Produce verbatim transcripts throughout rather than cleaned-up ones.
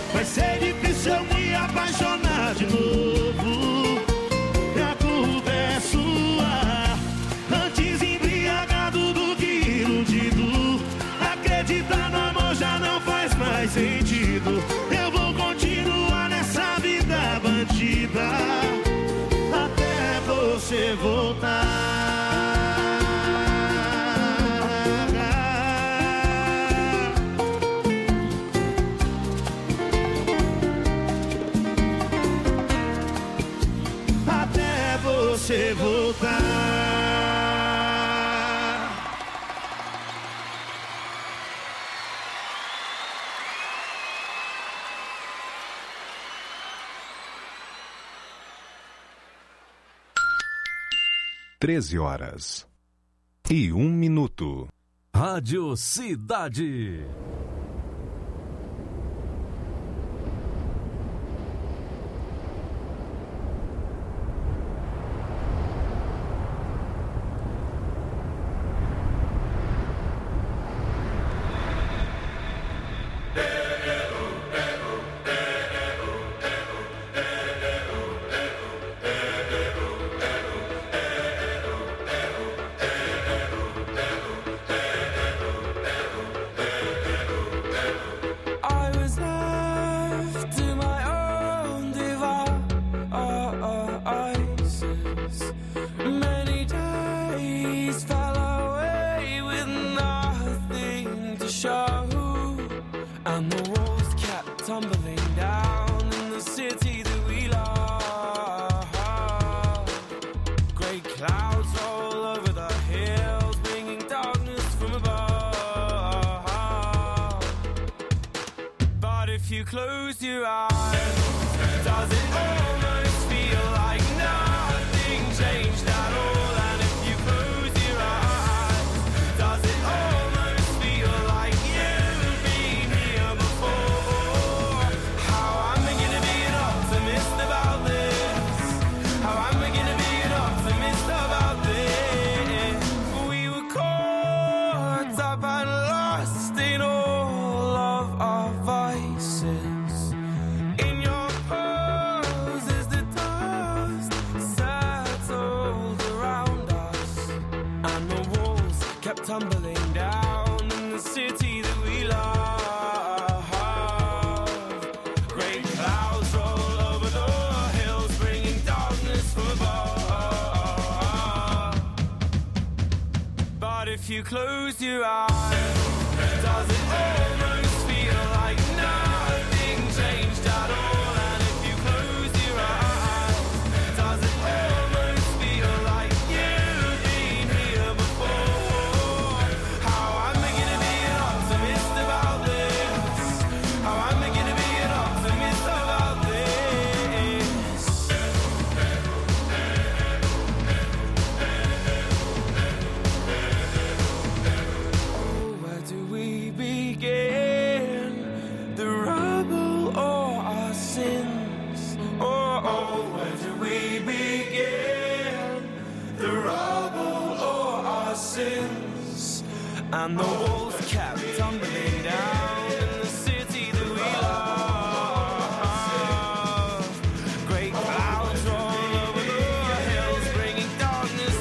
Vai ser difícil eu me apaixonar de novo. E a culpa é sua. Antes embriagado do que iludido. Acreditar no amor já não faz mais sentido. Eu vou continuar nessa vida bandida até você voltar. Você voltar. Treze horas e um minuto. Rádio Cidade. You close your eyes. Does it almost feel like nothing changed at all? And if you close your eyes, does it almost feel like you've been here before? How am I gonna be an optimist about this? How am I gonna be an optimist about this? Begin the rubble or our sins? Oh, oh, where do we begin? The rubble or our sins? And the walls kept tumbling down in the city that we love. Great clouds roll over the hills, bringing darkness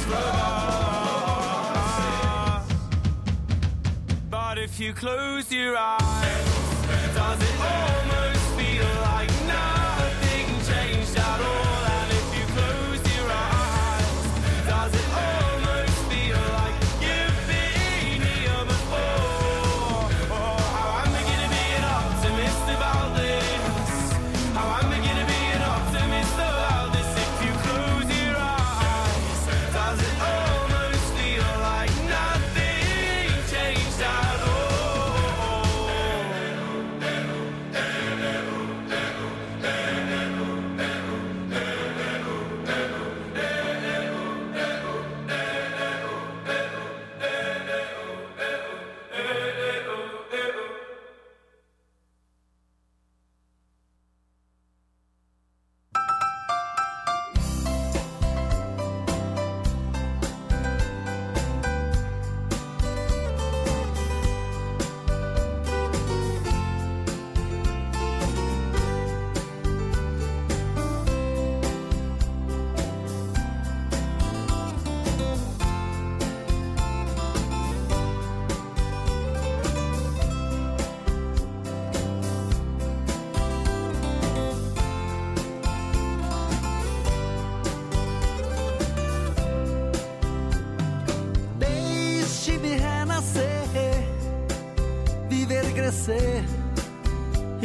from. But if you close your eyes, does it almost feel like nothing changed at all? And if you close your eyes, does it almost feel like you've been here before? Oh, how am I gonna be an optimist about this? How am I gonna be an optimist about this? If you close your eyes, does it almost feel like nothing changed at all?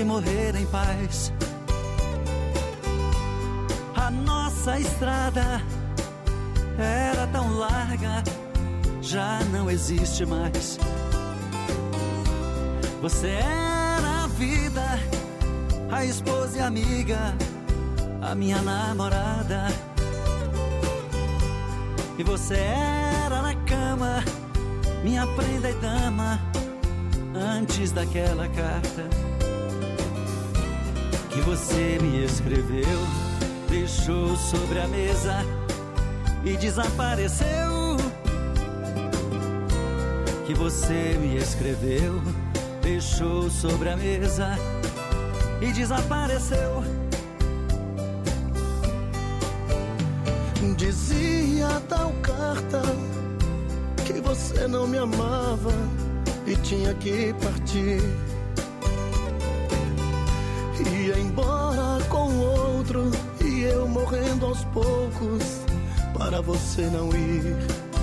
e morrer em paz. A nossa estrada era tão larga, já não existe mais. Você era a vida, a esposa e amiga, a minha namorada. E você era na cama, minha prenda e dama, antes daquela carta que você me escreveu, deixou sobre a mesa e desapareceu. Que você me escreveu, deixou sobre a mesa e desapareceu. Dizia tal carta que você não me amava e tinha que partir. Ia embora com outro e eu morrendo aos poucos para você não ir.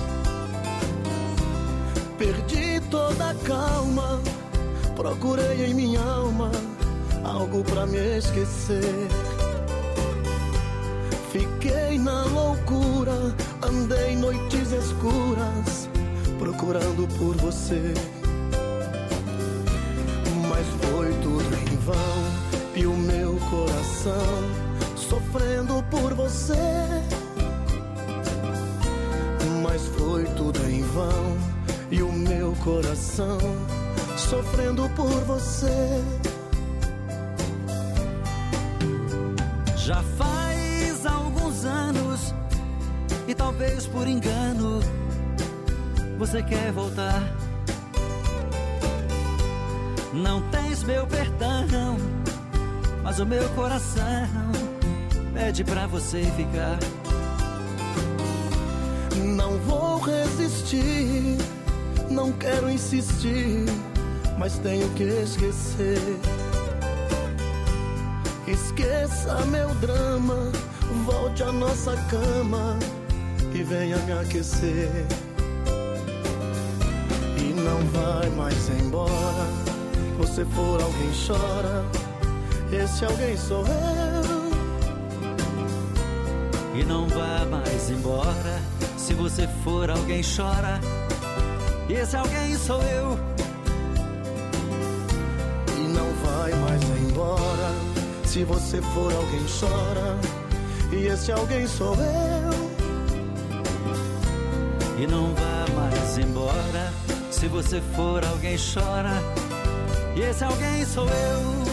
Perdi toda a calma, procurei em minha alma algo pra me esquecer. Fiquei na loucura, andei noites escuras procurando por você. Mas foi tudo em vão e o meu coração sofrendo por você. Mas foi tudo em vão e o meu coração sofrendo por você. Já faz alguns anos e talvez por engano você quer voltar. Não tens meu perdão, mas o meu coração pede pra você ficar. Não vou resistir, não quero insistir, mas tenho que esquecer. Esqueça meu drama, volte à nossa cama e venha me aquecer. E não vai mais embora, você for alguém chora, esse alguém sou eu. E não vá mais embora, se você for alguém chora, esse alguém sou eu. E não vai mais embora, se você for alguém chora, e esse alguém sou eu. E não vá mais embora, se você for alguém chora, e esse alguém sou eu.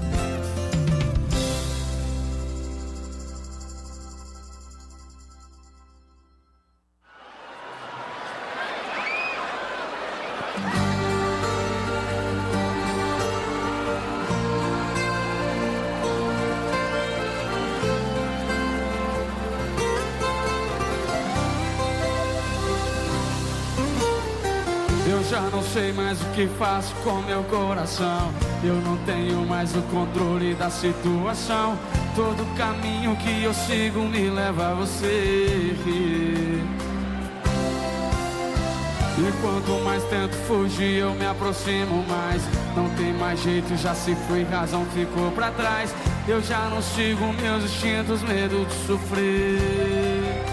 Já não sei mais o que faço com meu coração. Eu não tenho mais o controle da situação. Todo caminho que eu sigo me leva a você. E quanto mais tento fugir, eu me aproximo mais. Não tem mais jeito, já se foi, razão ficou pra trás. Eu já não sigo meus instintos, medo de sofrer.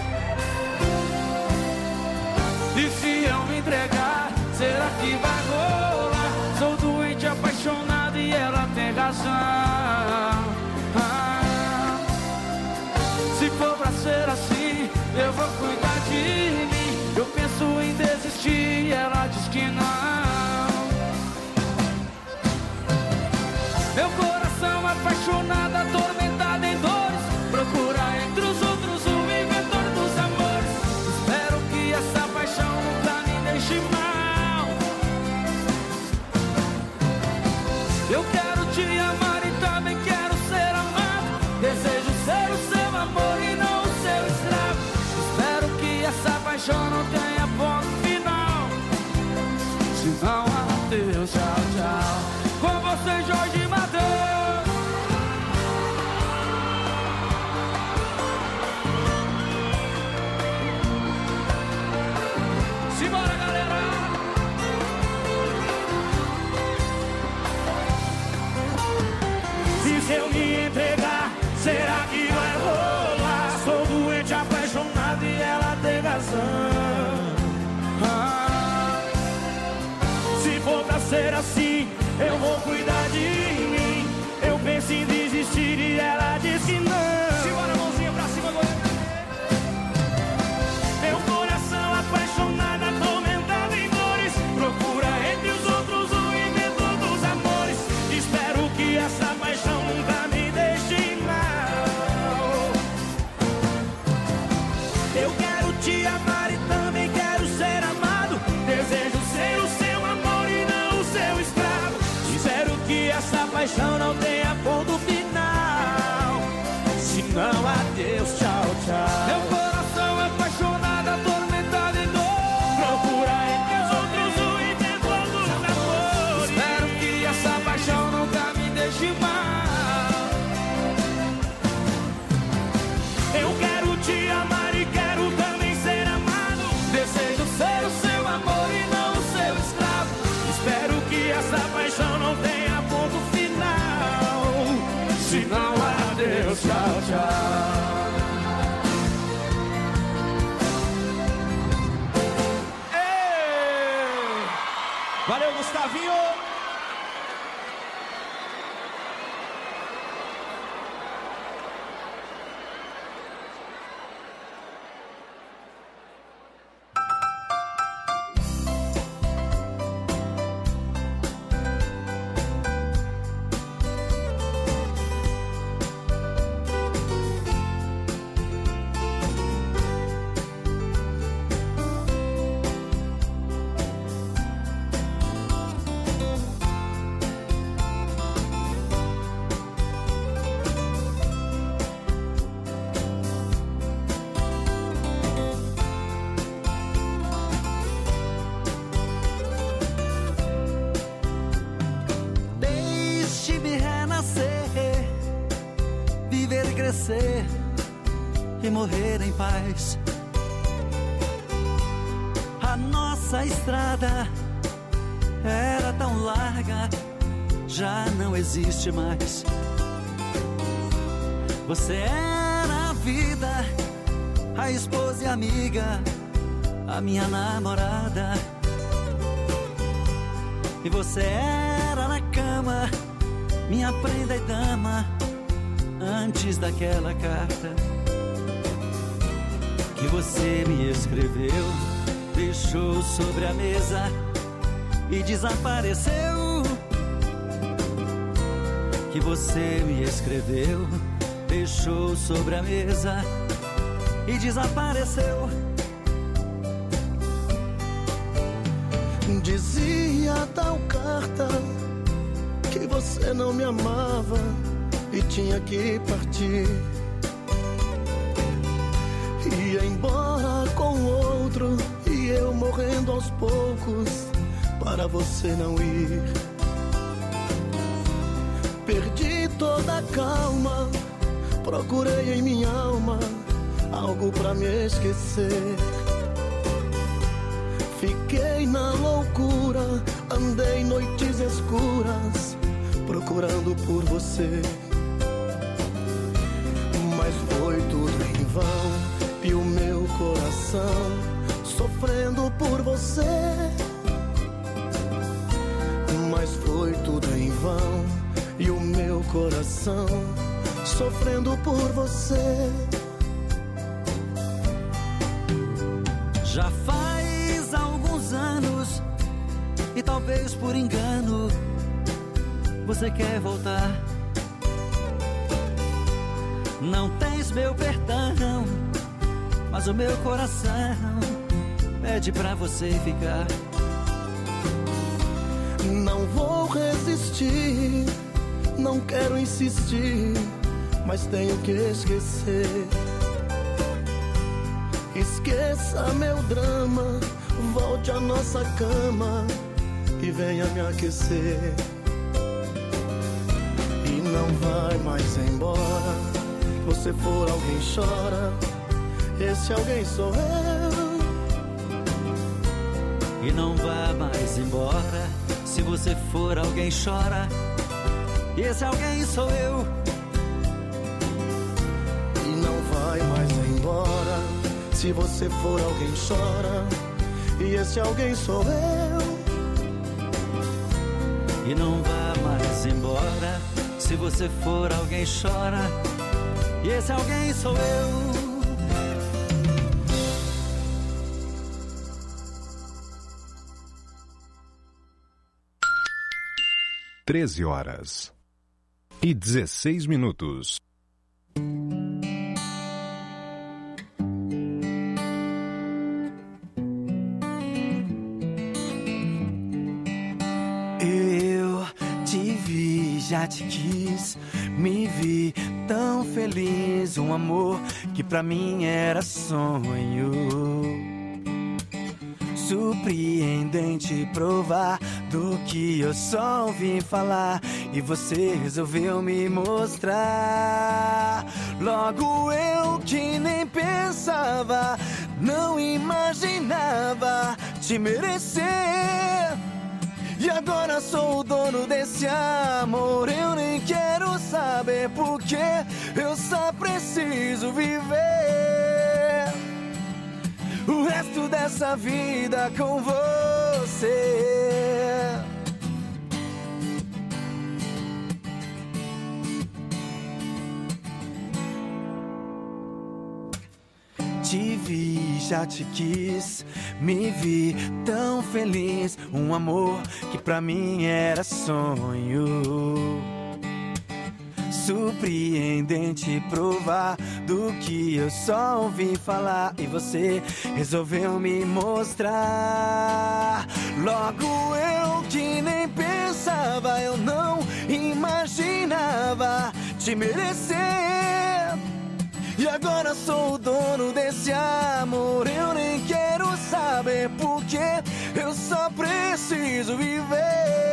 E se eu me entregar, será que vai rolar? Sou doente, apaixonado e ela tem razão. Ah, se for pra ser assim, eu vou cuidar de mim. Eu penso em desistir e ela diz que não. Meu coração apaixonado, atormentado em dores, procura entre os outros o inventor dos amores. Espero que essa paixão nunca me deixe mal. Eu quero te amar e também quero ser amado. Desejo ser o seu amor e não o seu escravo. Espero que essa paixão não tenha ponto final. Se não, adeus, tchau, tchau. Com você, Jorge Mateus. Simbora, galera! se eu me entregar, será que vai rolar? Sou doente, apaixonado e ela tem razão. Ah, se for pra ser assim, eu vou cuidar de mim. Eu penso em desistir e ela diz que não. Segura a mãozinha pra cima, goleiro. Meu coração apaixonado, atormentado em dores, procura entre os outros o inventor dos amores. Espero que essa paixão nunca me deixe mal. Eu quero te amar e também quero ser amado. Desejo ser o seu amor e não o seu escravo. Espero que essa paixão não tenha ponto final. Se não, adeus, tchau, tchau. Meu coração apaixonado, atormentado em dor, procura entre os outros o inventor dos amores. Espero que essa paixão nunca me deixe mal. Eu quero te amar e quero também ser amado. Desejo ser o seu amor e não o seu escravo. Espero que essa paixão não tenha ponto final. Se não, adeus, tchau, tchau. Ei! Valeu, Gustavinho! E morrer em paz. A nossa estrada era tão larga, já não existe mais. Você era a vida, a esposa e amiga, a minha namorada. E você era na cama, minha prenda e dama, antes daquela carta que você me escreveu, deixou sobre a mesa e desapareceu. Que você me escreveu, deixou sobre a mesa e desapareceu. Dizia tal carta que você não me amava e tinha que partir. Ia embora com outro e eu morrendo aos poucos para você não ir. Perdi toda a calma, procurei em minha alma algo pra me esquecer. Fiquei na loucura, andei noites escuras procurando por você. Mas foi tudo em vão e o meu coração sofrendo por você. Mas foi tudo em vão e o meu coração sofrendo por você. Já faz alguns anos e talvez por engano você quer voltar. Não tens meu perdão, mas o meu coração pede pra você ficar. Não vou resistir, não quero insistir, mas tenho que esquecer. Esqueça meu drama, volte à nossa cama e venha me aquecer. E não vai mais embora, você for alguém chora, esse alguém sou eu. E não vá mais embora, se você for alguém chora, e esse alguém sou eu. E não vai mais embora. Se você for alguém chora, e esse alguém sou eu. E não vá mais embora. Se você for alguém chora, e esse alguém sou eu. Treze horas e dezesseis minutos. Eu te vi, já te quis, me vi tão feliz. Um amor que pra mim era sonho. Surpreendente provar do que eu só ouvi falar, e você resolveu me mostrar. Logo eu que nem pensava, não imaginava te merecer. E agora sou o dono desse amor. Eu nem quero saber porque eu só preciso viver o resto dessa vida com você. Te vi, já te quis, me vi tão feliz. Um amor que pra mim era sonho. Surpreendente provar do que eu só ouvi falar, e você resolveu me mostrar. Logo eu que nem pensava, eu não imaginava te merecer. E agora sou o dono desse amor. Eu nem quero saber porque eu só preciso viver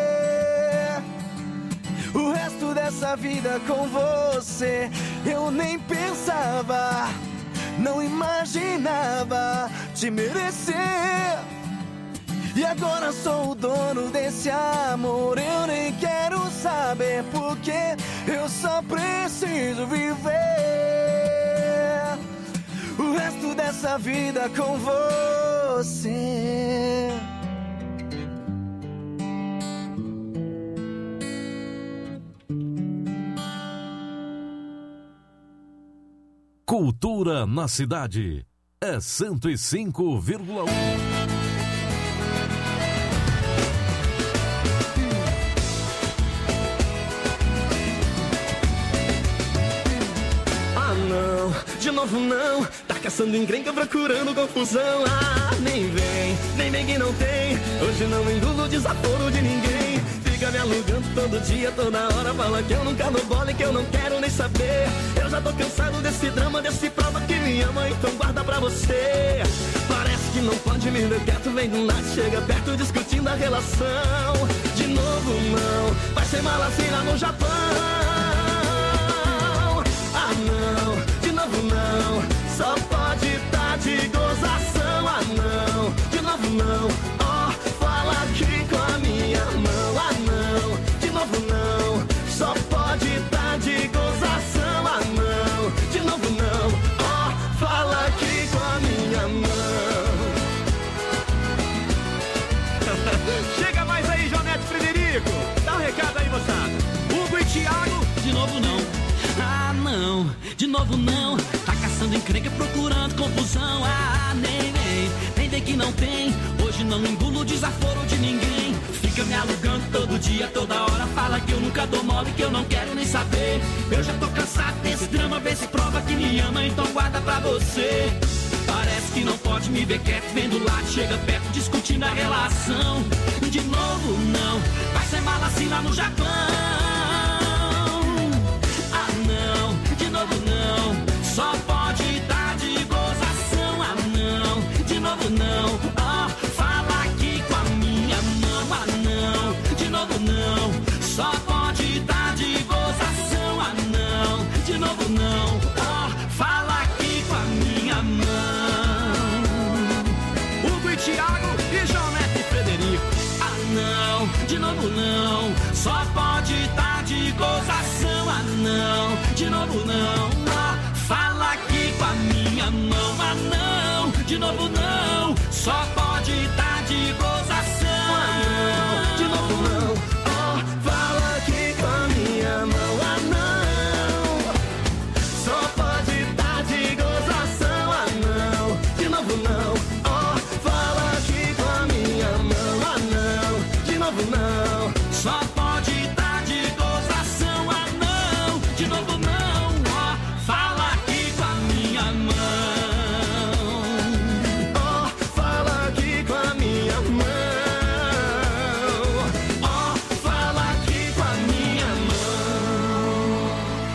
o resto dessa vida com você. Eu nem pensava, não imaginava te merecer. E agora sou o dono desse amor. Eu nem quero saber porque eu só preciso viver o resto dessa vida com você. Cultura na cidade é cento e cinco vírgula um. De novo não, tá caçando encrenca, procurando confusão. Ah, nem vem, nem vem que não tem. Hoje não engulo desaforo de ninguém. Fica me alugando todo dia, toda hora. Fala que eu nunca dou bola e que eu não quero nem saber. Eu já tô cansado desse drama, desse prova que me ama, então guarda pra você. Parece que não pode me ver quieto, vem do lado, chega perto discutindo a relação. De novo não, vai ser malacina no Japão. Ah não, de novo não, só pode tá de gozação. Ah não, de novo não, ó, oh, fala aqui com a minha mão. Ah não, de novo não, só pode tá de gozação. Ah não, de novo não, ó, oh, fala aqui com a minha mão. Chega mais aí, Jonete Frederico, dá um recado aí, moçada. Hugo e Thiago, De novo não, ah não, de novo não. Tá caçando encrenca, procurando confusão. Ah, nem vem, nem tem que não tem. Hoje não engulo desaforo de ninguém. Fica me alugando todo dia, toda hora. Fala que eu nunca dou mole, que eu não quero nem saber. Eu já tô cansado desse drama, vê se prova que me ama, então guarda pra você. Parece que não pode me ver quieto, vendo lá, chega perto discutindo a relação. De novo não, vai ser malacina no Japão. Ah não, de novo não, só pode dar de gozação. Ah não, de novo não, ó, oh, fala aqui com a minha mão. Ah não, de novo não, só pode dar de gozação. Ah não, de novo não, ó, oh, fala aqui com a minha mão. Hugo e Thiago e Jonete Frederico. Ah não, de novo não, só pode de novo não. Ó, fala aqui com a minha mão, ah não, de novo não. Só pode dar de gozação. Ah, não, de novo não. Ó, fala aqui com a minha mão, ah não. Só pode dar de gozação, ah não, de novo não. Ó, fala aqui com a minha mão, ah não, de novo não. Só pode dar de gozação, ah não, de novo não. Ó, fala aqui com a minha mão. Ó, fala aqui com a minha mão. Ó, fala aqui com a minha mão.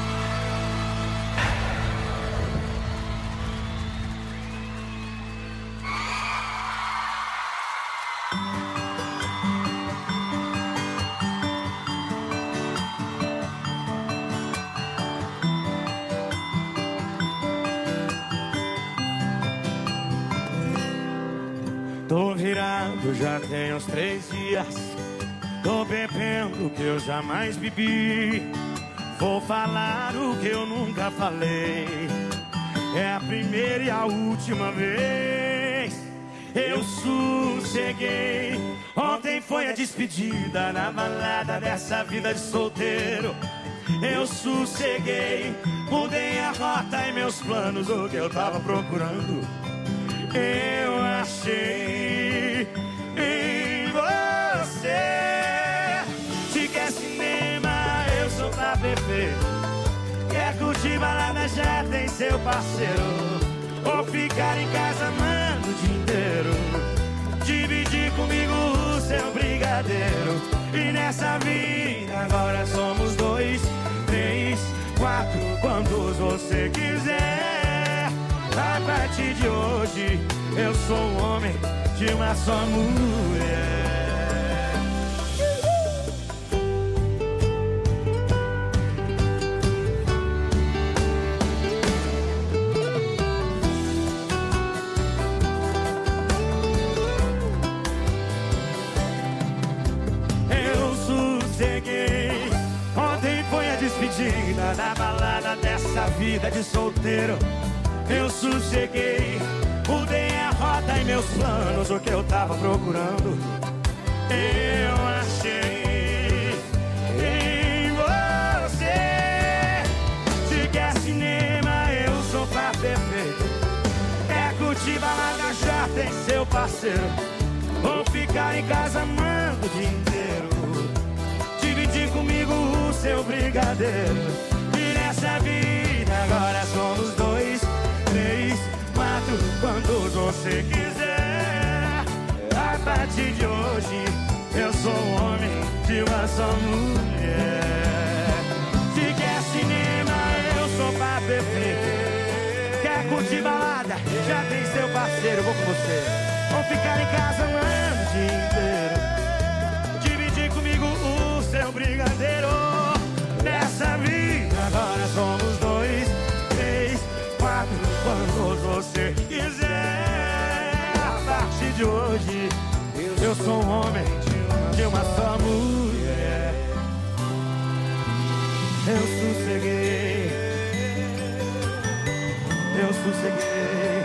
Tô virado, já tem uns três dias. Tô bebendo o que eu jamais bebi. Vou falar o que eu nunca falei. É a primeira e a última vez. Eu sosseguei. Ontem foi a despedida na balada dessa vida de solteiro. Eu sosseguei. Mudei a rota e meus planos, o que eu tava procurando eu achei em você. Se quer cinema, eu sou pra beber. Quer curtir balada, já tem seu parceiro. Ou ficar em casa amando o dia inteiro. Dividir comigo o seu brigadeiro. E nessa vida agora somos dois, três, quatro, quantos você quiser. A partir de hoje eu sou um homem de uma só mulher. Eu sosseguei. Ontem foi a despedida da balada dessa vida de solteiro. Eu sosseguei, mudei a rota e meus planos, o que eu tava procurando eu achei em você. Se quer cinema, eu sou pra beber. Quer curtir balada, já tem seu parceiro. Ou ficar em casa amando o dia inteiro. Dividir comigo o seu brigadeiro. E nessa vida agora somos dois, três, quatro, quantos você quiser. A partir de hoje eu sou um homem de uma só mulher. Se quer cinema, eu sou pra beber. Quer curtir balada, já tem seu parceiro, vou com você. Ou ficar em casa amando o dia inteiro. Dividir comigo o seu brigadeiro. Nessa vida agora somos dois, três, quatro, quantos você quiser. A partir de hoje eu sou um homem de uma só mulher. Eu sosseguei. Eu sosseguei.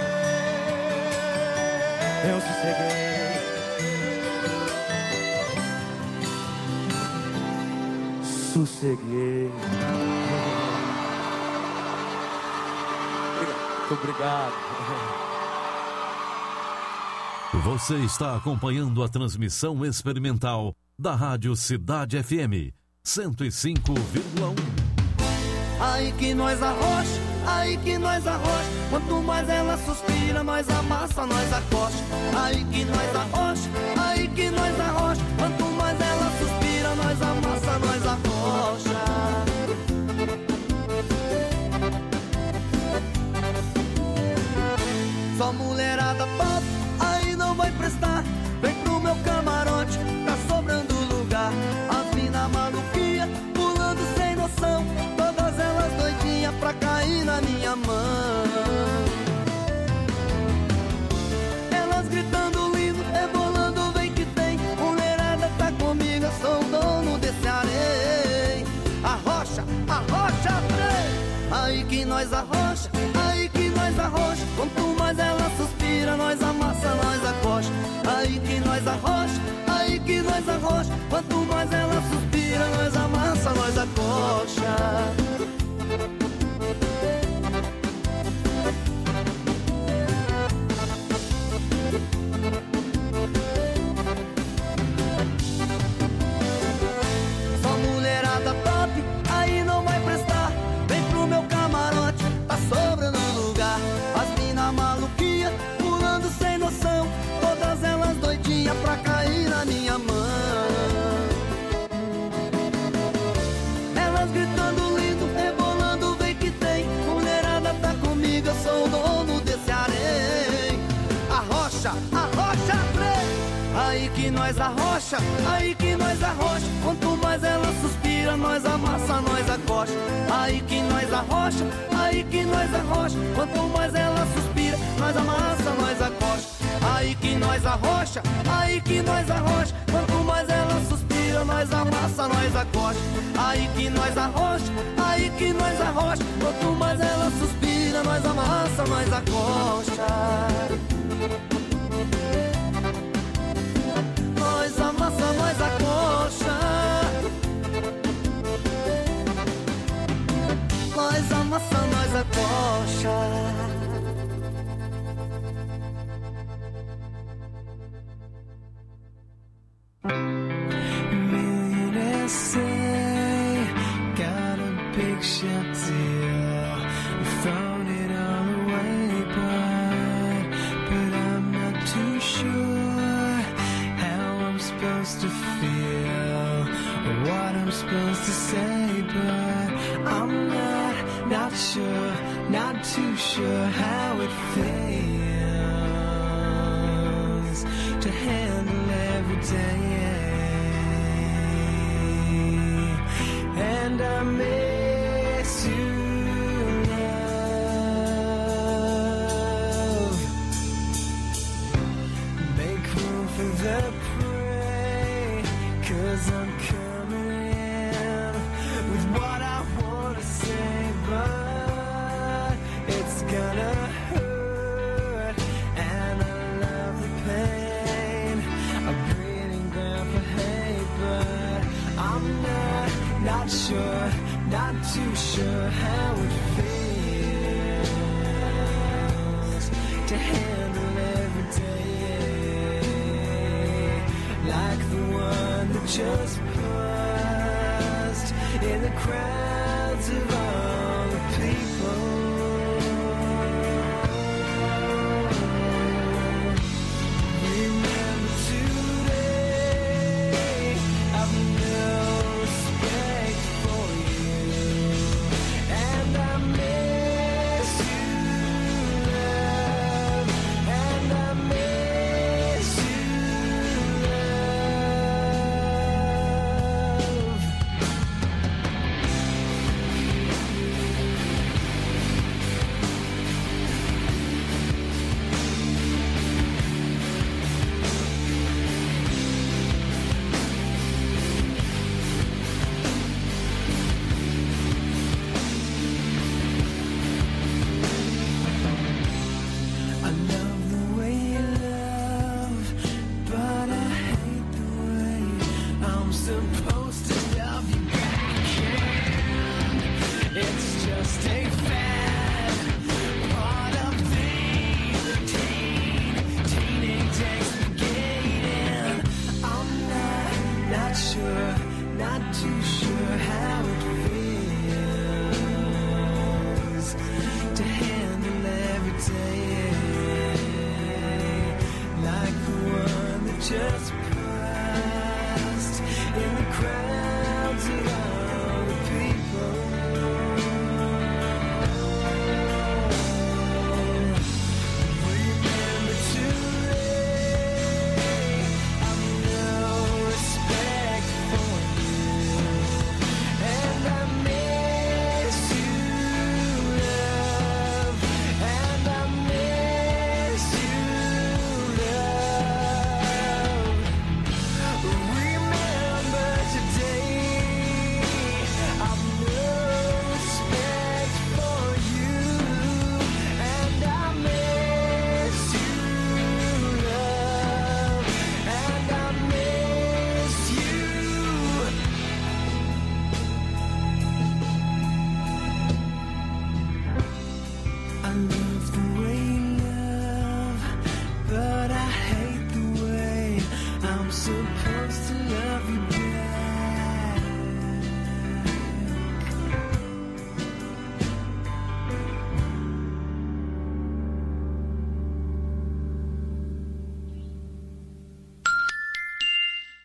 Eu sosseguei. Sosseguei. Muito obrigado. Você está acompanhando a transmissão experimental da Rádio Cidade F M cento e cinco vírgula um. Aí que nós arrocha, aí que nós arrocha. Quanto mais ela suspira, nós amassa, nós acosta. Aí que nós arrocha, aí que nós arrocha. Quanto mais ela suspira, nós amassa, nós arrocha. Só mulherada pop, aí não vai prestar. Vem pro meu camarote, tá sobrando lugar. As mina maluquinha, pulando sem noção. Todas elas doidinhas pra cair na minha mão. Elas gritando lindo, rebolando, vem que tem. Mulherada tá comigo, eu sou o dono desse areia. Arrocha, arrocha, três. que nós arrocha, aí que nós arrocha. Quanto mais ela suspira, nós amassa, nós acocha. Aí que nós arrocha, aí que nós arrocha. Quanto mais ela suspira, nós amassa, nós acocha. Só mulherada top, aí não vai prestar. Vem pro meu camarote, tá sobrando lugar. As mina maluquinha, pulando sem noção, todas elas doidinhas pra cair na minha mão. Elas gritando lindo, rebolando, vem que tem. Mulherada tá comigo, eu sou o dono desse harém. Arrocha, arrocha, trem. Aí que nós arrocha, aí que nós arrocha. Quanto mais ela suspira, nós amassa, nós acocha. Aí que nós arrocha, aí que nós arrocha. Quanto mais ela suspira, nós amassa, nós acocha. Aí que nós arrocha, aí que nós arrocha. Quanto mais ela suspira, nós amassa, nós acocha. Aí que nós arrocha, aí que nós arrocha. Quanto mais ela suspira, nós amassa, nós acocha. Nós amassa, nós acocha. Nós amassa, nós acocha. Millionaires say, got a big ship deal, thrown it all away, but, but I'm not too sure how I'm supposed to feel, or what I'm supposed to say, but I'm not, not sure, not too sure how it feels to handle every day. And I miss you, love. Make room for the prey, 'cause I'm coming in with what I wanna say, but it's gonna hurt, and I love the pain, a breeding ground for hate, but I'm not, not sure, not too sure how it feels to handle every day like the one that just paused in the crowds of all the people. Remember today, I've no respect for you, and I miss you, love, and I miss you, love. I love the way you love, but I hate the way I'm supposed to love you back. It's just a fad, part of the teen, teenage exploiting. I'm not, not sure, not too sure how it feels to handle every day like the one that just passed in the crowds of all the people.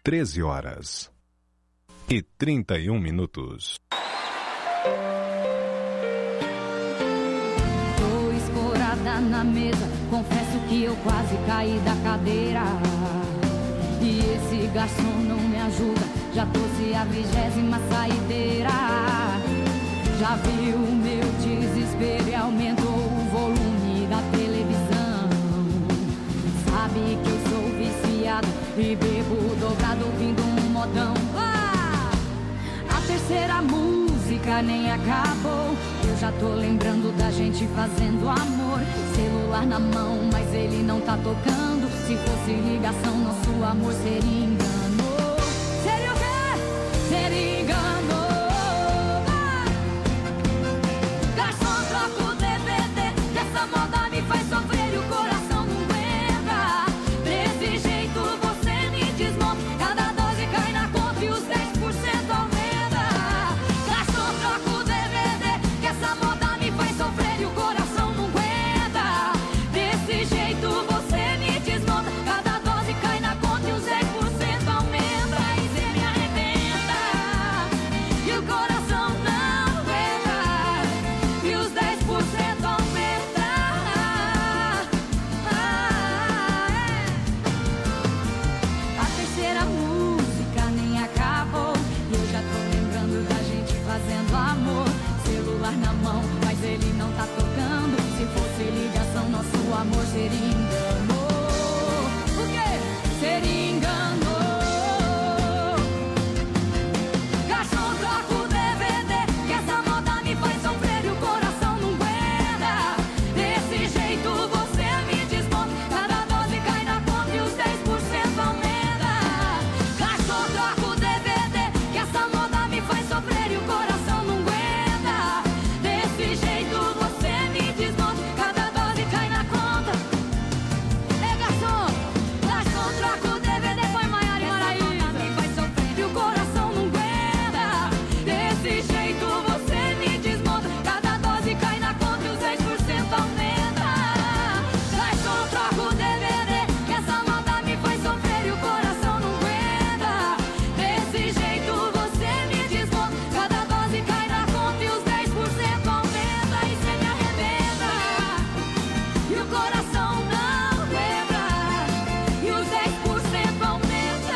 treze horas e trinta e um minutos. Tô escorada na mesa, confesso que eu quase caí da cadeira. E esse garçom não me ajuda, já trouxe a vigésima saideira. Já viu o meu desespero e aumentou o volume da televisão. Sabe que eu sou viciado e bebo dobrado ouvindo um modão. Ah! A terceira música nem acabou, eu já tô lembrando da gente fazendo amor. Celular na mão, mas ele não tá tocando. Se fosse ligação, nosso amor seria engano. Seria o quê? Seria engano. Ah! Garçom, troca o D V D, que essa moda me faz sofrer e o coração não aguenta. Desse jeito você me desmonta, cada dose cai na conta e os dez por cento aumenta. Garçom, troca o D V D, que essa moda me faz sofrer e o coração não aguenta. Desse jeito você me desmonta, cada dose cai na conta e os dez por cento aumenta. E cê me arrebenta e o coração não aguenta, e os dez por cento aumenta. Ah, é. A terceira música nem acabou, e eu já tô lembrando da gente fazendo amor. Celular na mão, mas ele não tá tocando. Se fosse ligação, nosso amor seria engano. O quê? Seria engano. Garçom, troca o D V D, que essa moda me faz sofrer e o coração não aguenta. Desse jeito você me desmonta, cada dose cai na conta e os dez por cento aumenta. Garçom, troca o D V D, que essa moda me faz sofrer e o coração não aguenta. Desse jeito você me desmonta, cada dose cai na conta. É garçom, garçom, troca o D V D, põe Maiara e Maraísa. Me faz sofrer e o coração não aguenta. Desse jeito você me desmonta, cada dose cai na conta e os dez por cento aumenta. Garçom, troca o D V D, que essa moda me faz sofrer e o coração não aguenta. Desse jeito você me desmonta, cada dose cai na conta e os dez por cento aumenta. E cê me arrebenta e o coração não aguenta, e os dez por cento aumenta.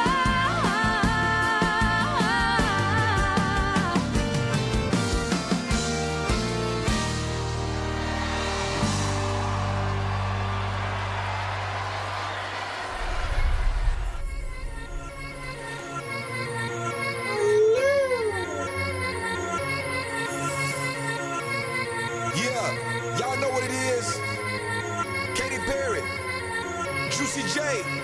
Yeah, y'all know what it is. Katy Perry, Juicy J.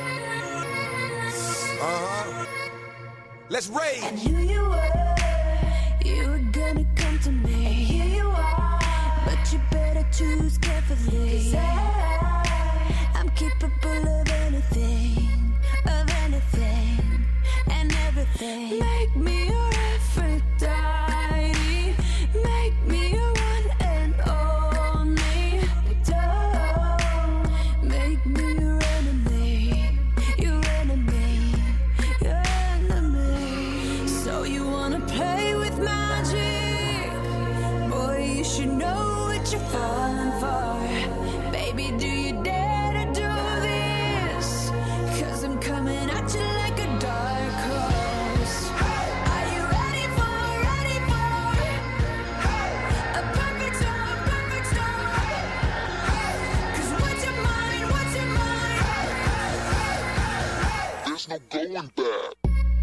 Uh-huh. Let's rage. And who you were, you were gonna come to me. And here you are, but you better choose carefully. 'Cause I, I'm capable of anything, of anything, and everything. Make me your Aphrodite, make me your one and only. Don't make me your enemy, your enemy, your enemy. So you wanna play with magic? Boy, you should know what you're falling for. Baby, do you dare to do this? 'Cause I'm coming at you like a dark horse. Are you ready for, ready for a perfect storm, perfect storm? 'Cause what's your mind, what's your mind? There's no going back.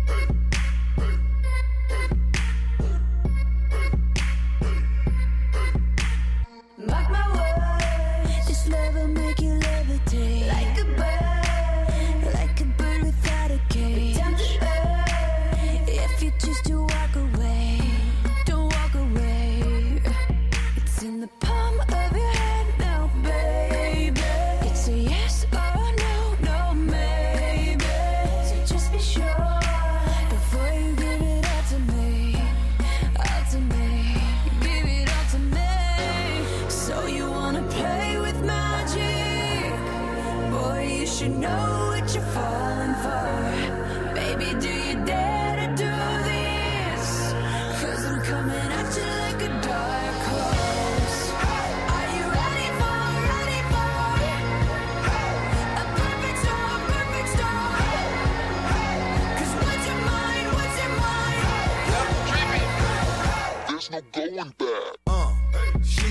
Mark my words, this love will make you levitate like a bird, like a bird without a cage. Down to earth, if you choose to walk away, don't walk away. It's in the palm of your hand now, baby. It's a yes or no, no maybe. So just be sure before you give it all to me, all to me. Give it all to me. So you wanna play with magic? Boy, you should know what you're falling for. Baby, do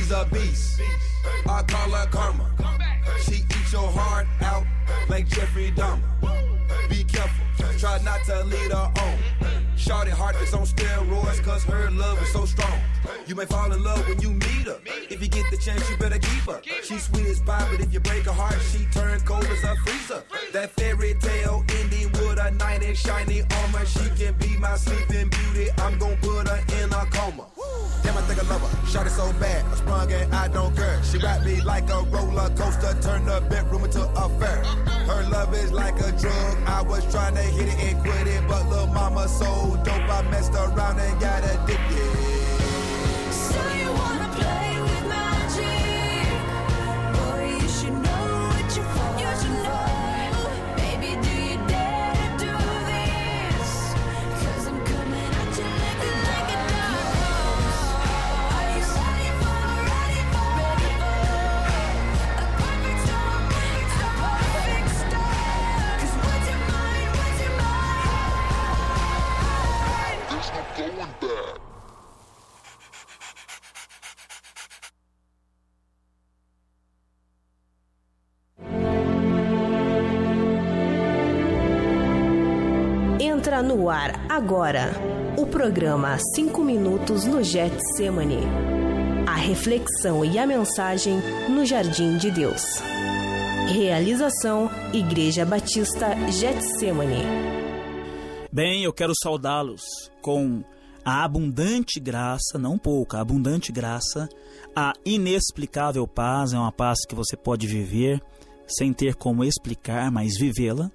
she's a beast. I call her karma. She eats your heart out like Jeffrey Dahmer. Be careful, try not to lead her on. Shorty heart is on steroids, cause her love is so strong. You may fall in love when you meet her. If you get the chance, you better keep her. She's sweet as pie, but if you break her heart, she turn cold as a freezer. That fairy tale ending with a knight in shiny armor. She can be my sleeping beauty. I'm gon' put her in a coma. Damn, I think I love her. Shot it so bad, I sprung and I don't care. She wrapped me like a roller coaster, turned the bedroom into a fair. Her love is like a drug. I was trying to hit it and quit it, but little mama so dope, I messed around and got addicted. So you wanna play with magic? Boy, you should know what you're for. You should know. Baby, do you dare to do this? Cause I'm coming at you like a, like a dog. Are you ready for, ready for, ready for a perfect storm? A perfect storm. Cause what's your mind, what's your mind? There's no going back. Entra no ar agora o programa cinco minutos no Getsemane. A reflexão e a mensagem no Jardim de Deus. Realização Igreja Batista Getsemane. Bem, eu quero saudá-los com a abundante graça, não pouca, a abundante graça, a inexplicável paz, é uma paz que você pode viver sem ter como explicar, mas vivê-la.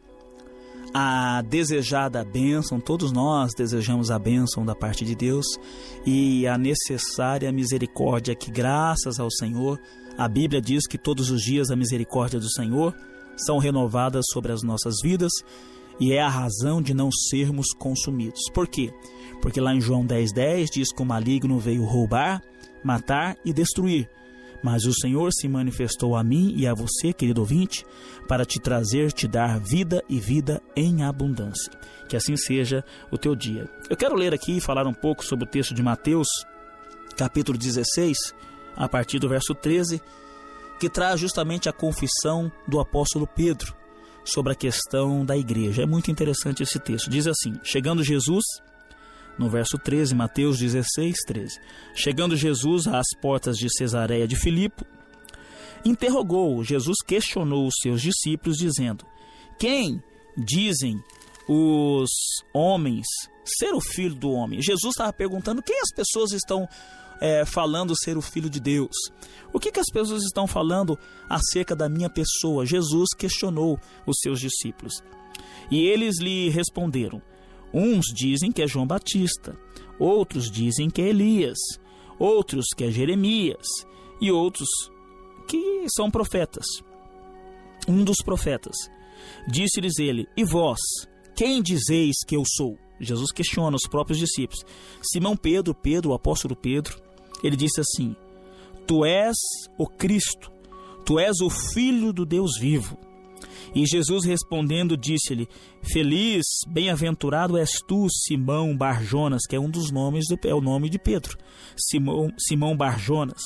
A desejada bênção, todos nós desejamos a bênção da parte de Deus, e a necessária misericórdia que, graças ao Senhor, a Bíblia diz que todos os dias a misericórdia do Senhor são renovadas sobre as nossas vidas, e é a razão de não sermos consumidos. Por quê? Porque lá em João dez, dez diz que o maligno veio roubar, matar e destruir. Mas o Senhor se manifestou a mim e a você, querido ouvinte, para te trazer, te dar vida e vida em abundância. Que assim seja o teu dia. Eu quero ler aqui e falar um pouco sobre o texto de Mateus, capítulo dezesseis, a partir do verso treze, que traz justamente a confissão do apóstolo Pedro sobre a questão da igreja. É muito interessante esse texto. Diz assim: chegando Jesus... No verso treze, Mateus dezesseis, treze. Chegando Jesus às portas de Cesareia de Filipe, interrogou, Jesus questionou os seus discípulos, dizendo: quem dizem os homens ser o filho do homem? Jesus estava perguntando quem as pessoas estão é, falando ser o filho de Deus. O que, que as pessoas estão falando acerca da minha pessoa? Jesus questionou os seus discípulos. E eles lhe responderam: uns dizem que é João Batista, outros dizem que é Elias, outros que é Jeremias, e outros que são profetas. Um dos profetas. Disse-lhes ele: e vós, quem dizeis que eu sou? Jesus questiona os próprios discípulos. Simão Pedro, Pedro, o apóstolo Pedro, ele disse assim: tu és o Cristo, tu és o Filho do Deus vivo. E Jesus respondendo disse-lhe: feliz, bem-aventurado és tu, Simão Barjonas, que é um dos nomes, do, é o nome de Pedro, Simão, Simão Barjonas,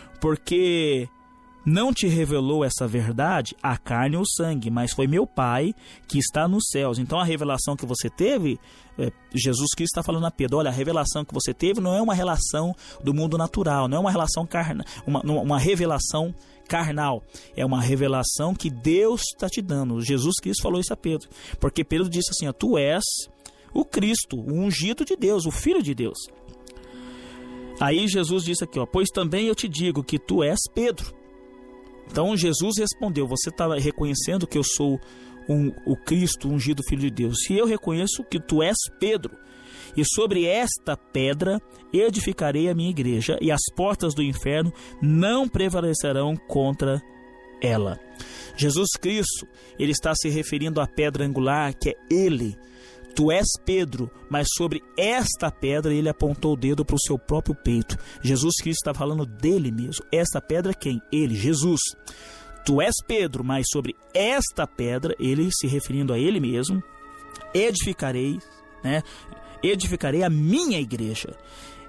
porque não te revelou essa verdade a carne ou sangue, mas foi meu Pai que está nos céus. Então a revelação que você teve, é, Jesus Cristo está falando a Pedro: olha, a revelação que você teve não é uma relação do mundo natural, não é uma relação carnal, uma, uma revelação carnal, é uma revelação que Deus está te dando. Jesus Cristo falou isso a Pedro, porque Pedro disse assim: ó, tu és o Cristo, o ungido de Deus, o Filho de Deus. Aí Jesus disse aqui, ó, pois também eu te digo que tu és Pedro. Então Jesus respondeu: você está reconhecendo que eu sou um, o Cristo, o ungido Filho de Deus, e eu reconheço que tu és Pedro, e sobre esta pedra edificarei a minha igreja, e as portas do inferno não prevalecerão contra ela. Jesus Cristo, ele está se referindo à pedra angular, que é ele. Tu és Pedro, mas sobre esta pedra ele apontou o dedo para o seu próprio peito. Jesus Cristo está falando dele mesmo. Esta pedra quem? Ele, Jesus. Tu és Pedro, mas sobre esta pedra, ele se referindo a ele mesmo, edificarei, né? Edificarei a minha igreja.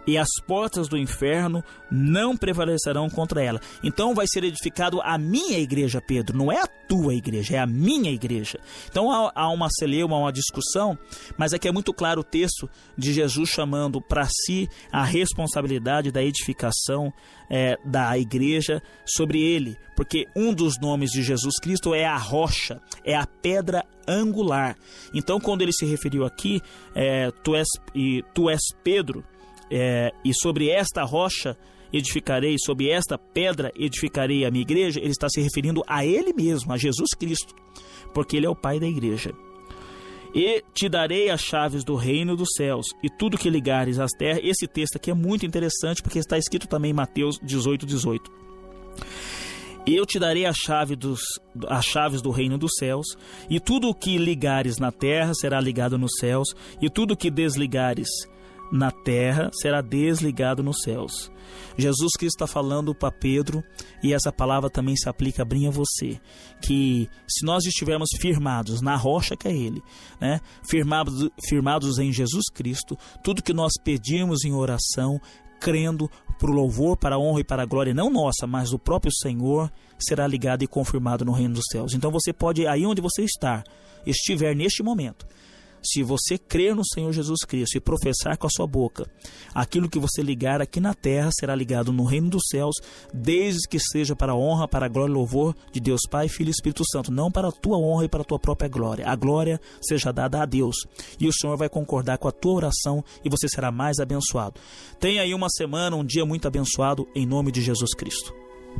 e as portas do inferno não prevalecerão contra ela. Então vai ser edificado a minha igreja, Pedro, não é a tua igreja, é a minha igreja. Então há, há uma celeuma, uma discussão, mas aqui é muito claro o texto de Jesus chamando para si a responsabilidade da edificação é, da igreja sobre ele, porque um dos nomes de Jesus Cristo é a rocha, é a pedra angular. Então quando ele se referiu aqui, é, tu, és, e, tu és Pedro, É, e sobre esta rocha edificarei, sobre esta pedra edificarei a minha igreja, ele está se referindo a ele mesmo, a Jesus Cristo, porque ele é o Pai da igreja. E te darei as chaves do reino dos céus, e tudo que ligares às terras. Esse texto aqui é muito interessante, porque está escrito também em Mateus dezoito, dezoito. Eu te darei a chave dos, as chaves do reino dos céus, e tudo o que ligares na terra será ligado nos céus, e tudo o que desligares na terra será desligado nos céus. Jesus Cristo está falando para Pedro, e essa palavra também se aplica bem a você, que se nós estivermos firmados na rocha que é Ele, né? firmados, firmados em Jesus Cristo, tudo que nós pedimos em oração, crendo para o louvor, para a honra e para a glória, não nossa, mas do próprio Senhor, será ligado e confirmado no reino dos céus. Então você pode, aí onde você está, estiver neste momento, se você crer no Senhor Jesus Cristo e professar com a sua boca, aquilo que você ligar aqui na terra será ligado no reino dos céus, desde que seja para a honra, para a glória e louvor de Deus Pai, Filho e Espírito Santo, não para a tua honra e para a tua própria glória. A glória seja dada a Deus, e o Senhor vai concordar com a tua oração e você será mais abençoado. Tenha aí uma semana, um dia muito abençoado, em nome de Jesus Cristo.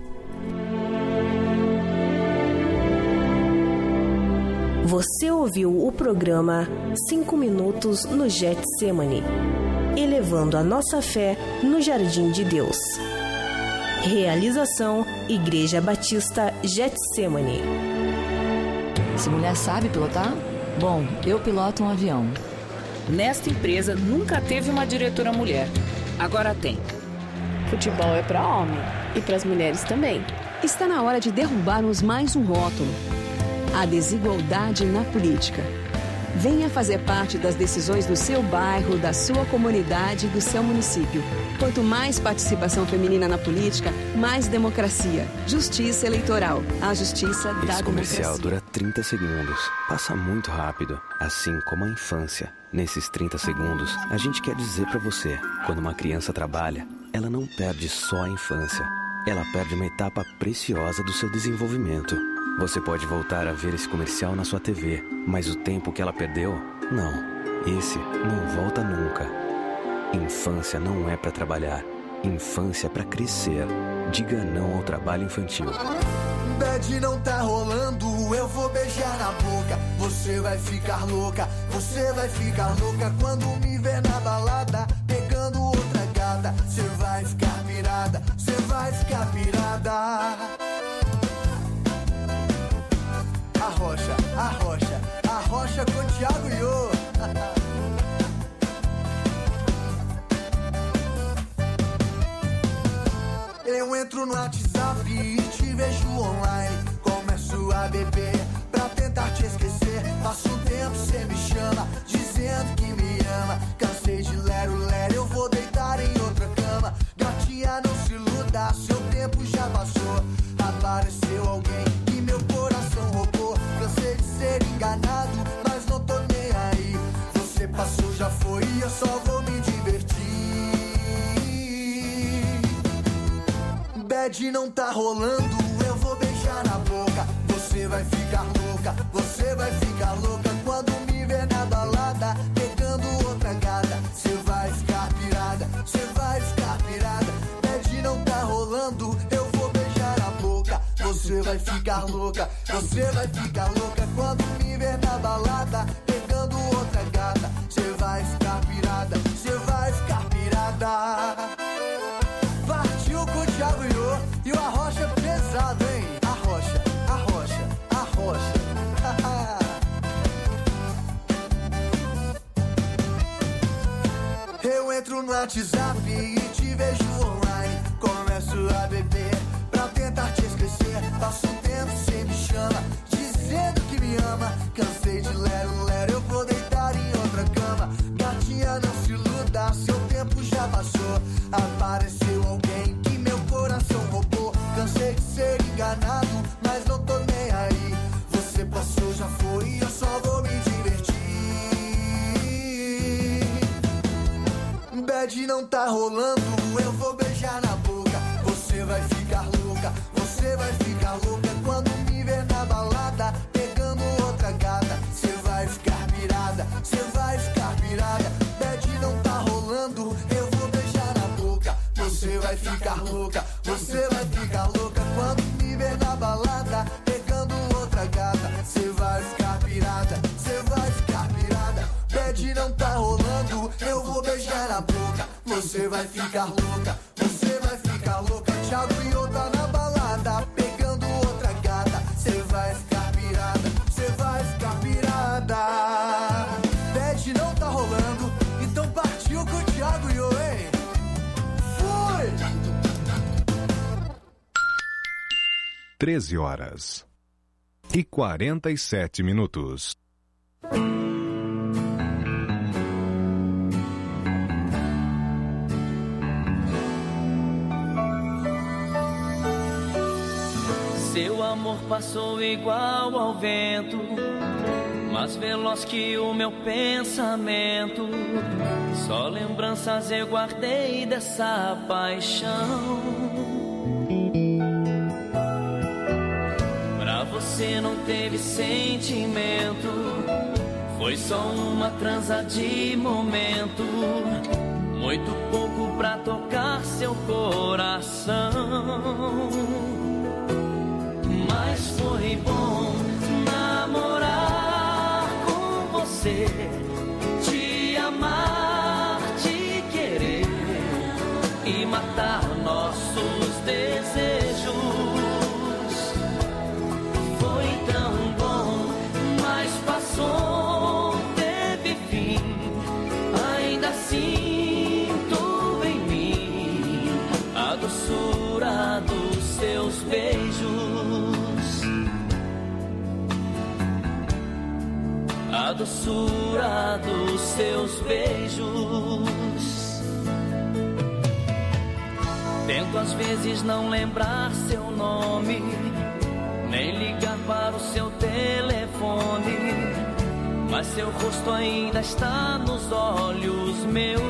Você ouviu o programa cinco minutos no Getsemane, elevando a nossa fé no Jardim de Deus. Realização Igreja Batista Getsemane. Essa mulher sabe pilotar? Bom, eu piloto um avião. Nesta empresa nunca teve uma diretora mulher. Agora tem. Futebol é para homem e para as mulheres também. Está na hora de derrubarmos mais um rótulo: a desigualdade na política. Venha fazer parte das decisões do seu bairro, da sua comunidade e do seu município. Quanto mais participação feminina na política, mais democracia. Justiça eleitoral. A justiça da democracia. Esse comercial dura trinta segundos. Passa muito rápido, assim como a infância. Nesses trinta segundos, a gente quer dizer pra você, quando uma criança trabalha, ela não perde só a infância. Ela perde uma etapa preciosa do seu desenvolvimento. Você pode voltar a ver esse comercial na sua T V, mas o tempo que ela perdeu, não. Esse não volta nunca. Infância não é para trabalhar. Infância é para crescer. Diga não ao trabalho infantil. Bad não tá rolando, eu vou beijar na boca. Você vai ficar louca, você vai ficar louca quando me ver na balada, pegando outra gata. Você vai ficar pirada, você vai ficar pirada. A rocha, a rocha, a rocha com Thiago Iô. Eu entro no WhatsApp e te vejo online. Começo a beber pra tentar te esquecer. Passa um tempo, cê me chama, dizendo que me ama. Cansei de lero-lero, eu vou deitar em outra cama. Gatinha, não se iluda, seu tempo já passou. Apareceu alguém que meu coração roubou. Cansei de ser enganado, mas não tô nem aí. Você passou, já foi, e eu só vou me divertir. Bad não tá rolando, eu vou beijar na boca. Você vai ficar louca, você vai ficar louca quando me ver na balada, pegando outra gata. Você vai ficar pirada, você vai ficar pirada. Bad não tá rolando, eu vou beijar na boca. Você vai ficar louca, você vai ficar louca quando me ver na balada, pegando outra gata. Você vai ficar pirada, você vai ficar pirada. Partiu com o Thiago Iô e o Arrocha pesado, hein? Arrocha, arrocha, arrocha. Eu entro no WhatsApp e te vejo online. Começo a beber pra tentar te esquecer. Passo um tempo, cê me chama, dizendo que me ama. Cansei de lero-lero, eu vou deitar em outra cama. Gatinha, não se iluda, seu tempo já passou. Bad não tá rolando, eu vou beijar na boca. Você vai ficar louca, você vai ficar louca quando me ver na balada, pegando outra gata. Você vai ficar pirada, você vai ficar pirada. Bad não tá rolando, eu vou beijar na boca. Você vai ficar louca, você vai ficar louca quando me ver na balada, pegando outra gata. Você vai ficar pirada, você vai ficar pirada. Bad não tá rolando, eu vou beijar na boca. Você vai ficar louca, você vai ficar louca. Thiago Iô tá na balada, pegando outra gata. Você vai ficar pirada, você vai ficar pirada. Bad não tá rolando, então partiu com o Thiago Iô, hein? Fui! treze horas e quarenta e sete minutos. Seu amor passou igual ao vento, mais veloz que o meu pensamento. Só lembranças eu guardei dessa paixão. Pra você não teve sentimento, foi só uma transa de momento. Muito pouco pra tocar seu coração. Mas foi bom namorar com você, te amar, te querer e matar nossos desejos. Foi tão bom, mas passou, teve fim. Ainda sinto em mim a doçura dos seus beijos. A doçura dos seus beijos. Tento às vezes não lembrar seu nome, nem ligar para o seu telefone, mas seu rosto ainda está nos olhos meus.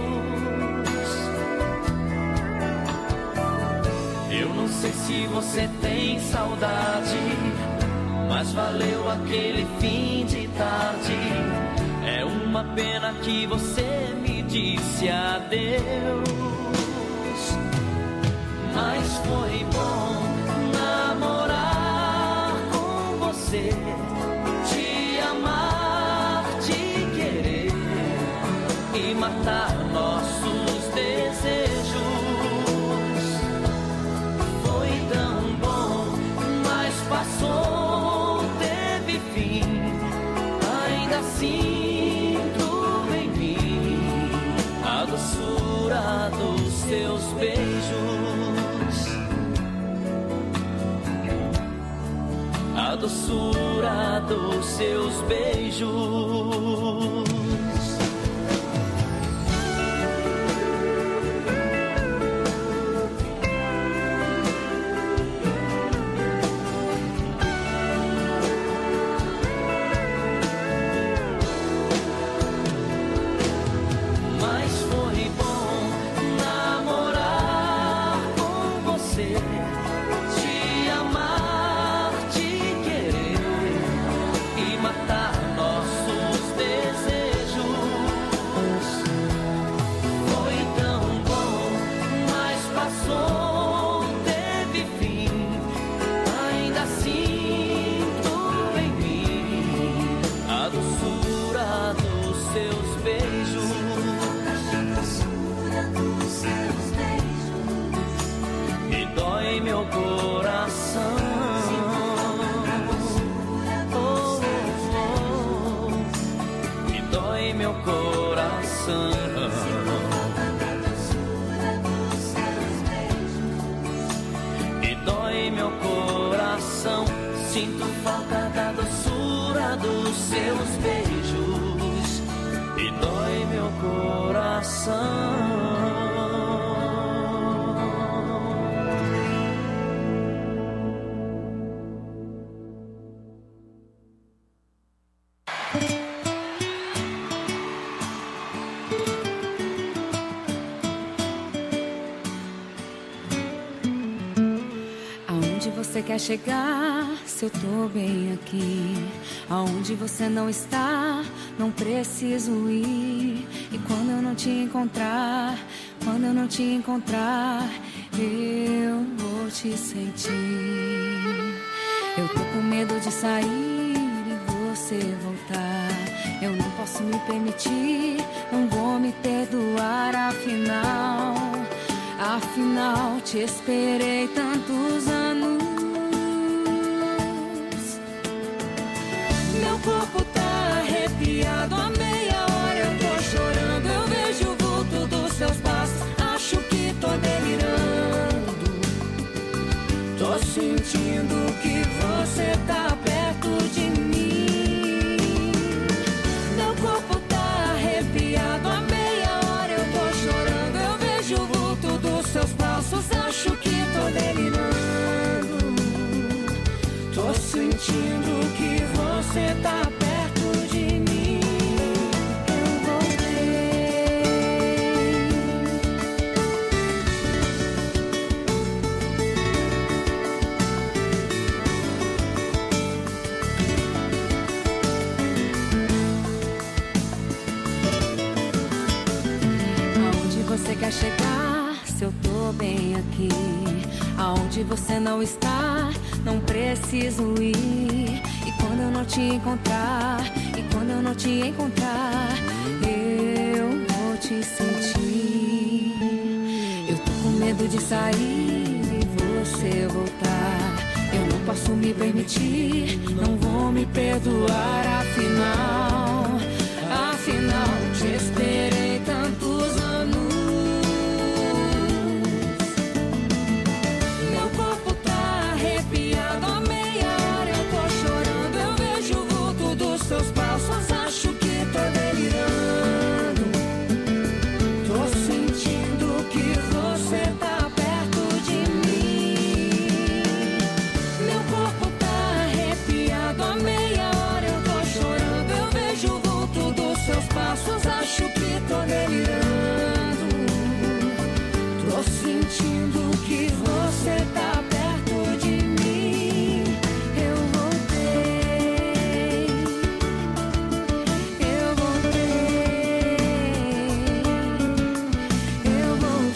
Eu não sei se você tem saudade, mas valeu aquele fim de tarde. É uma pena que você me disse adeus. Mas foi bom namorar com você, te amar, te querer e matar nossos desejos. Foi tão bom, mas passou, teve fim. Ainda sinto em mim a doçura dos seus beijos. A doçura dos seus beijos. Sinto falta da doçura dos seus beijos e dói meu coração. você quer chegar, se eu tô bem aqui. Aonde você não está, não preciso ir. E quando eu não te encontrar, quando eu não te encontrar, eu vou te sentir. Eu tô com medo de sair e você voltar. Eu não posso me permitir, não vou me perdoar. Afinal, afinal te esperei tantos anos. Meu corpo tá arrepiado, a meia hora eu tô chorando. Eu vejo o vulto dos seus passos, acho que tô delirando. Tô sentindo que você tá perto de mim. Meu corpo tá arrepiado, a meia hora eu tô chorando. Eu vejo o vulto dos seus passos, acho que tô delirando. Tô sentindo que você tá perto de mim. Eu voltei. Aonde você quer chegar, se eu tô bem aqui. Aonde você não está, não preciso ir. E quando eu não te encontrar, e quando eu não te encontrar, eu vou te sentir. Eu tô com medo de sair e você voltar. Eu não posso me permitir, não vou me perdoar. Afinal, afinal te esperei tantos anos. Meu corpo tá arrepiado, a meia hora eu tô chorando. Eu vejo o vulto dos seus passos, acho que tô delirando. Tô sentindo que você tá perto de mim. Meu corpo tá arrepiado, a meia hora eu tô chorando. Eu vejo o vulto dos seus passos, acho que tô delirando. Tô sentindo que você tá perto de mim. Eu voltei. Eu voltei. Eu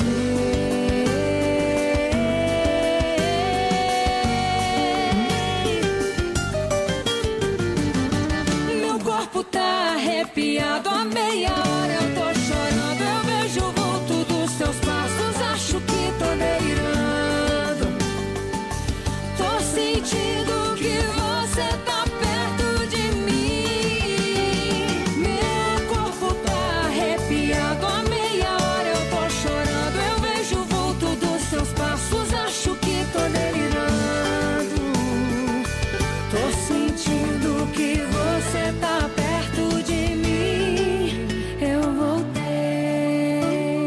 voltei. Meu corpo tá arrepiado, a meia hora eu tô chorando. Eu vejo o vulto dos seus passos, acho que tô delirando. Tô sentindo que você tá perto de mim. Meu corpo tá arrepiado, a meia hora eu tô chorando. Eu vejo o vulto dos seus passos, acho que tô delirando. Tô sentindo que você tá perto de mim. Eu voltei.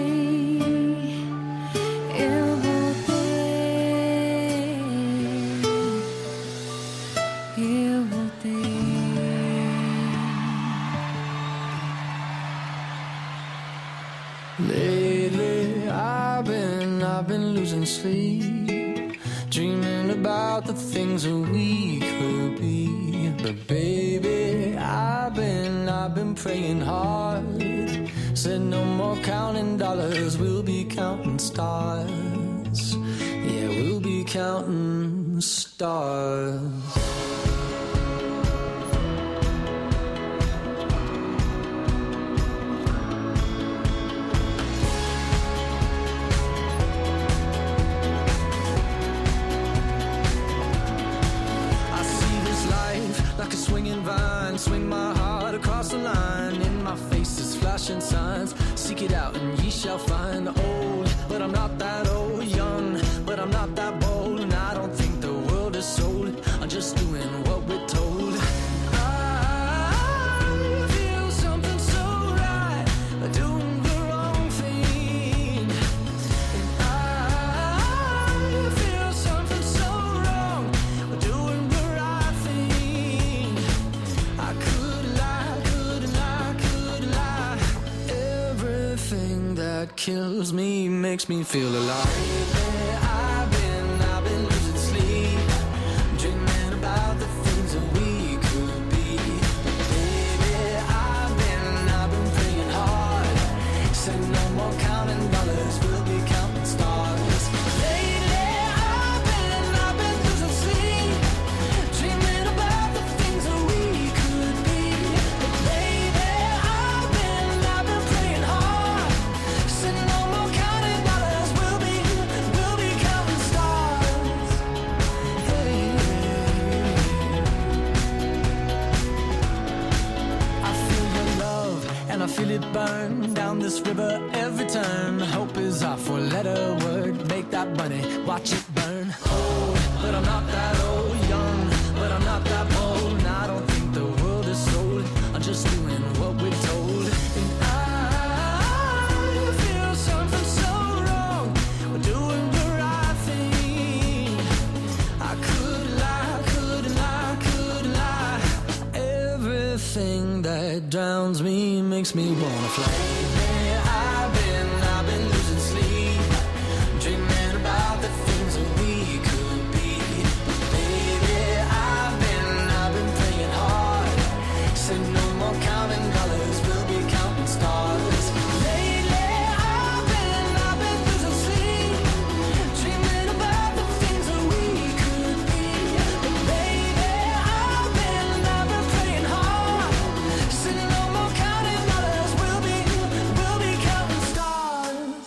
Eu voltei. Eu voltei. Lately, I've been, I've been losing sleep, dreaming about the things that we could be. But baby, I've been, I've been praying hard. Said no more counting dollars, we'll be counting stars. Yeah, we'll be counting stars. I see this life like a swinging vine, swing my heart across the line. In my face is flashing signs, seek it out and ye shall find. Old, but I'm not that old. Young, but I'm not that bold. And I don't think the world is sold, I'm just doing what we're told. I feel something so right, doing the wrong thing. And I feel something so wrong, doing the right thing. I could lie, could lie, could lie. Everything that kills me makes me feel alive. I've been, I've been losing sleep, burn down this river every turn. Hope is our four-letter word. Make that money, watch it burn. Old, but I'm not that old. Young, but I'm not that bold. And I don't think the world is sold. I'm just doing what we're told. And I feel something so wrong. We're doing the right thing. I could lie, could lie, could lie. Everything that drowns me makes me wanna fly. Lately I've been, I've been losing sleep, dreaming about the things that we could be. Baby, I've been, I've been praying hard. Said no more counting dollars, we'll be counting stars. Lately I've been, I've been losing sleep, dreaming about the things that we could be. But baby, I've been, I've been praying hard. Said no more counting dollars, we'll be, we'll be counting stars.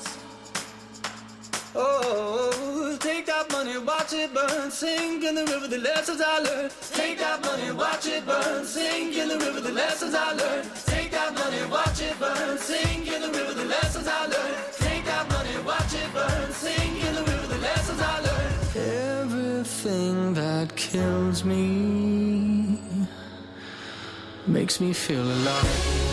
Oh, take that money, watch it burn, sink in the river, the lessons I learned. Take that money, watch it burn, sink in the river, the lessons I learned. Take that money, watch it burn, sink in the river, the lessons I learned. Take that money, watch it burn, sink in the river, the lessons I learned. Everything that kills me makes me feel alive.